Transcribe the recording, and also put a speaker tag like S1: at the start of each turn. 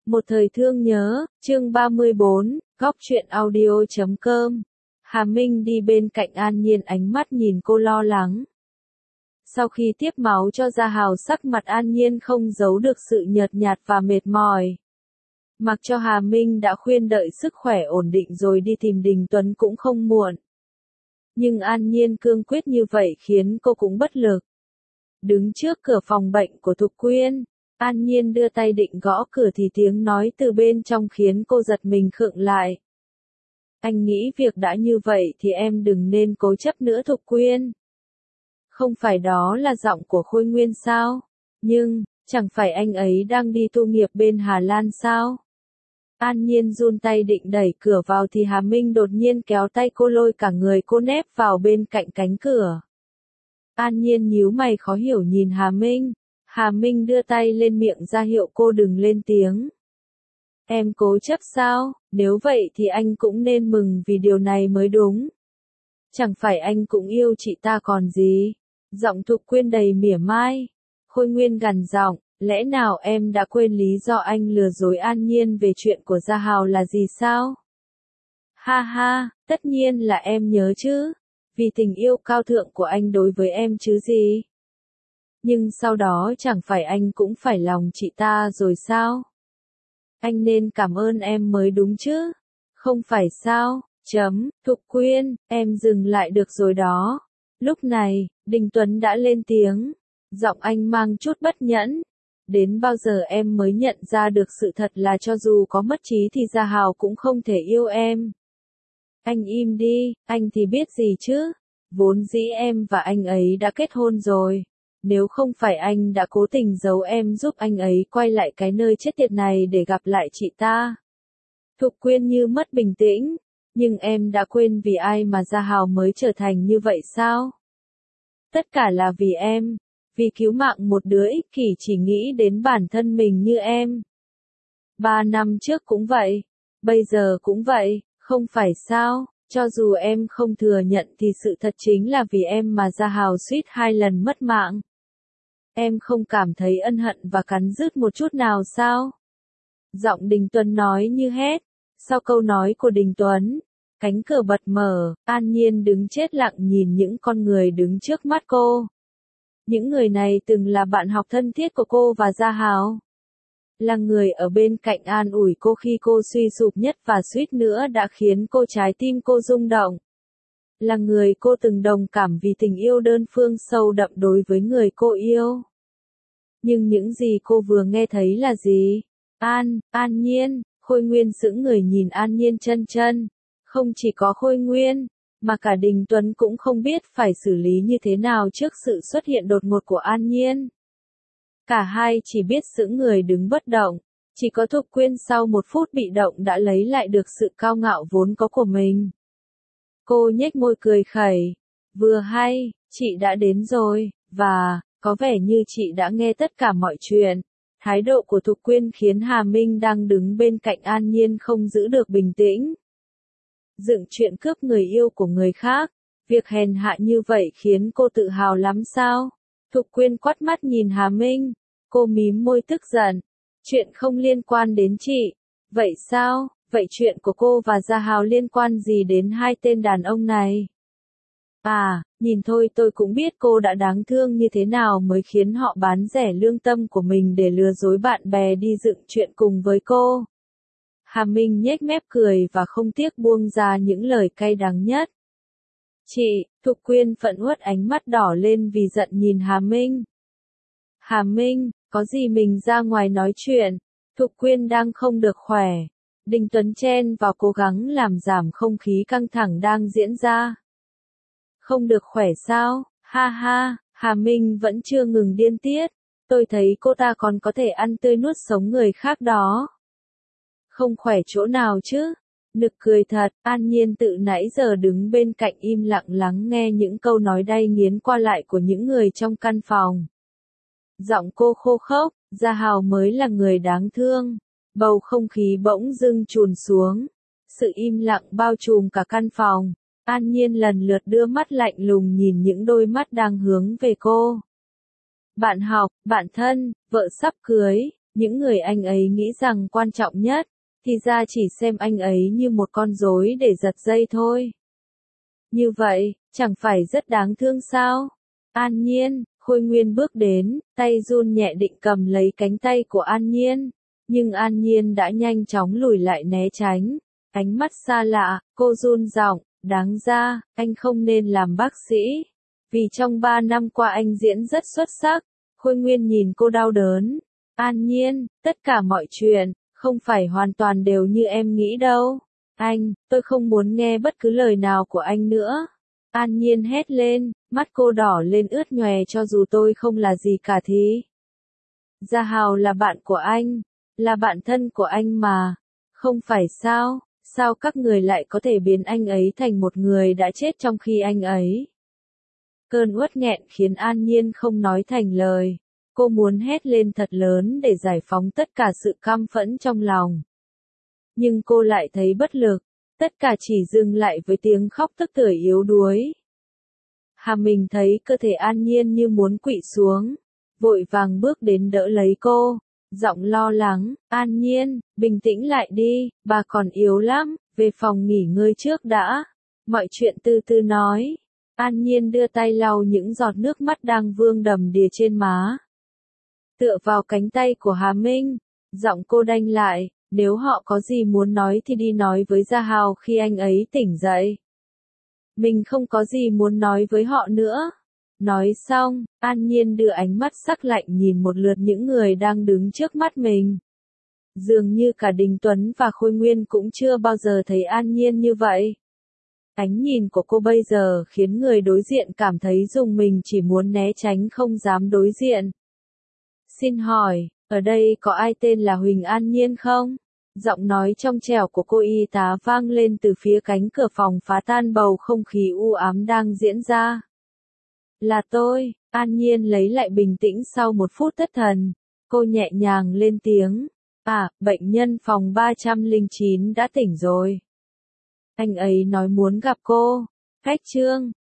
S1: Một thời thương nhớ, chương 34, góc truyện audio.com. Hà Minh đi bên cạnh An Nhiên, ánh mắt nhìn cô lo lắng. Sau khi tiếp máu cho Gia Hào, sắc mặt An Nhiên không giấu được sự nhợt nhạt và mệt mỏi. Mặc cho Hà Minh đã khuyên đợi sức khỏe ổn định rồi đi tìm Đình Tuấn cũng không muộn. Nhưng An Nhiên cương quyết như vậy khiến cô cũng bất lực. Đứng trước cửa phòng bệnh của Thục Quyên, An Nhiên đưa tay định gõ cửa thì tiếng nói từ bên trong khiến cô giật mình khựng lại. Anh nghĩ việc đã như vậy thì em đừng nên cố chấp nữa Thục Quyên. Không phải đó là giọng của Khôi Nguyên sao? Nhưng, chẳng phải anh ấy đang đi tu nghiệp bên Hà Lan sao? An Nhiên run tay định đẩy cửa vào thì Hà Minh đột nhiên kéo tay cô lôi cả người cô nép vào bên cạnh cánh cửa. An Nhiên nhíu mày khó hiểu nhìn Hà Minh. Hà Minh đưa tay lên miệng ra hiệu cô đừng lên tiếng. Em cố chấp sao? Nếu vậy thì anh cũng nên mừng vì điều này mới đúng. Chẳng phải anh cũng yêu chị ta còn gì? Giọng Thục Quyên đầy mỉa mai. Khôi Nguyên gằn giọng, lẽ nào em đã quên lý do anh lừa dối An Nhiên về chuyện của Gia Hào là gì sao? Ha ha, tất nhiên là em nhớ chứ. Vì tình yêu cao thượng của anh đối với em chứ gì. Nhưng sau đó chẳng phải anh cũng phải lòng chị ta rồi sao? Anh nên cảm ơn em mới đúng chứ? Không phải sao? Thục Quyên, em dừng lại được rồi đó. Lúc này, Đình Tuấn đã lên tiếng. Giọng anh mang chút bất nhẫn. Đến bao giờ em mới nhận ra được sự thật là cho dù có mất trí thì Gia Hào cũng không thể yêu em. Anh im đi, anh thì biết gì chứ? Vốn dĩ em và anh ấy đã kết hôn rồi. Nếu không phải anh đã cố tình giấu em giúp anh ấy quay lại cái nơi chết tiệt này để gặp lại chị ta. Thục Quyên như mất bình tĩnh. Nhưng em đã quên vì ai mà Gia Hào mới trở thành như vậy sao? Tất cả là vì em. Vì cứu mạng một đứa ích kỷ chỉ nghĩ đến bản thân mình như em. 3 năm trước cũng vậy. Bây giờ cũng vậy, không phải sao? Cho dù em không thừa nhận thì sự thật chính là vì em mà Gia Hào suýt 2 lần mất mạng. Em không cảm thấy ân hận và cắn rứt một chút nào sao? Giọng Đình Tuấn nói như hét. Sau câu nói của Đình Tuấn, cánh cửa bật mở, An Nhiên đứng chết lặng nhìn những con người đứng trước mắt cô. Những người này từng là bạn học thân thiết của cô và Gia Hào. Là người ở bên cạnh an ủi cô khi cô suy sụp nhất và suýt nữa đã khiến trái tim cô rung động. Là người cô từng đồng cảm vì tình yêu đơn phương sâu đậm đối với người cô yêu. Nhưng những gì cô vừa nghe thấy là gì? An Nhiên, Khôi Nguyên sững người nhìn An Nhiên chân chân. Không chỉ có Khôi Nguyên, mà cả Đình Tuấn cũng không biết phải xử lý như thế nào trước sự xuất hiện đột ngột của An Nhiên. Cả hai chỉ biết sững người đứng bất động. Chỉ có Thục Quyên sau 1 phút bị động đã lấy lại được sự cao ngạo vốn có của mình. Cô nhếch môi cười khẩy. Vừa hay, chị đã đến rồi, và, có vẻ như chị đã nghe tất cả mọi chuyện. Thái độ của Thục Quyên khiến Hà Minh đang đứng bên cạnh An Nhiên không giữ được bình tĩnh. Dựng chuyện cướp người yêu của người khác, việc hèn hạ như vậy khiến cô tự hào lắm sao? Thục Quyên quắt mắt nhìn Hà Minh, cô mím môi tức giận. Chuyện không liên quan đến chị. Vậy sao? Vậy chuyện của cô và Gia Hào liên quan gì đến 2 tên đàn ông này? À, nhìn thôi tôi cũng biết cô đã đáng thương như thế nào mới khiến họ bán rẻ lương tâm của mình để lừa dối bạn bè đi dựng chuyện cùng với cô. Hà Minh nhếch mép cười và không tiếc buông ra những lời cay đắng nhất. Chị, Thục Quyên phẫn uất ánh mắt đỏ lên vì giận nhìn Hà Minh. Hà Minh, có gì mình ra ngoài nói chuyện. Thục Quyên đang không được khỏe. Đình Tuấn chen vào cố gắng làm giảm không khí căng thẳng đang diễn ra. Không được khỏe sao? Ha ha, Hà Minh vẫn chưa ngừng điên tiết. Tôi thấy cô ta còn có thể ăn tươi nuốt sống người khác đó. Không khỏe chỗ nào chứ? Nực cười thật, An Nhiên tự nãy giờ đứng bên cạnh im lặng lắng nghe những câu nói đay nghiến qua lại của những người trong căn phòng. Giọng cô khô khốc, Gia Hào mới là người đáng thương. Bầu không khí bỗng dưng trùn xuống. Sự im lặng bao trùm cả căn phòng. An Nhiên lần lượt đưa mắt lạnh lùng nhìn những đôi mắt đang hướng về cô. Bạn học, bạn thân, vợ sắp cưới, Những người anh ấy nghĩ rằng quan trọng nhất, thì ra chỉ xem anh ấy như một con rối để giật dây thôi. Như vậy, chẳng phải rất đáng thương sao? An Nhiên, Khôi Nguyên bước đến, tay run nhẹ định cầm lấy cánh tay của An Nhiên. Nhưng An Nhiên đã nhanh chóng lùi lại né tránh. Ánh mắt xa lạ, cô run giọng, đáng ra, anh không nên làm bác sĩ. Vì trong 3 năm qua anh diễn rất xuất sắc. Khôi Nguyên nhìn cô đau đớn. An Nhiên, tất cả mọi chuyện, không phải hoàn toàn đều như em nghĩ đâu. Anh, tôi không muốn nghe bất cứ lời nào của anh nữa. An Nhiên hét lên, mắt cô đỏ lên ướt nhòe cho dù tôi không là gì cả thì. Gia Hào là bạn của anh, là bạn thân của anh mà. Không phải sao, sao các người lại có thể biến anh ấy thành một người đã chết trong khi anh ấy. Cơn uất nghẹn khiến An Nhiên không nói thành lời. Cô muốn hét lên thật lớn để giải phóng tất cả sự căm phẫn trong lòng. Nhưng cô lại thấy bất lực, tất cả chỉ dừng lại với tiếng khóc tức tưởi yếu đuối. Hà Minh thấy cơ thể An Nhiên như muốn quỵ xuống, vội vàng bước đến đỡ lấy cô, giọng lo lắng, An Nhiên, bình tĩnh lại đi, bà còn yếu lắm, về phòng nghỉ ngơi trước đã, mọi chuyện từ từ nói. An Nhiên đưa tay lau những giọt nước mắt đang vương đầm đìa trên má. Tựa vào cánh tay của Hà Minh, giọng cô đanh lại, nếu họ có gì muốn nói thì đi nói với Gia Hào khi anh ấy tỉnh dậy. Mình không có gì muốn nói với họ nữa. Nói xong, An Nhiên đưa ánh mắt sắc lạnh nhìn một lượt những người đang đứng trước mắt mình. Dường như cả Đình Tuấn và Khôi Nguyên cũng chưa bao giờ thấy An Nhiên như vậy. Ánh nhìn của cô bây giờ khiến người đối diện cảm thấy rùng mình, chỉ muốn né tránh không dám đối diện. Xin hỏi, ở đây có ai tên là Huỳnh An Nhiên không? Giọng nói trong trẻo của cô y tá vang lên từ phía cánh cửa phòng, phá tan bầu không khí u ám đang diễn ra. Là tôi. An Nhiên lấy lại bình tĩnh sau một phút thất thần. Cô nhẹ nhàng lên tiếng. À, bệnh nhân phòng 309 đã tỉnh rồi. Anh ấy nói muốn gặp cô. Khách Trương,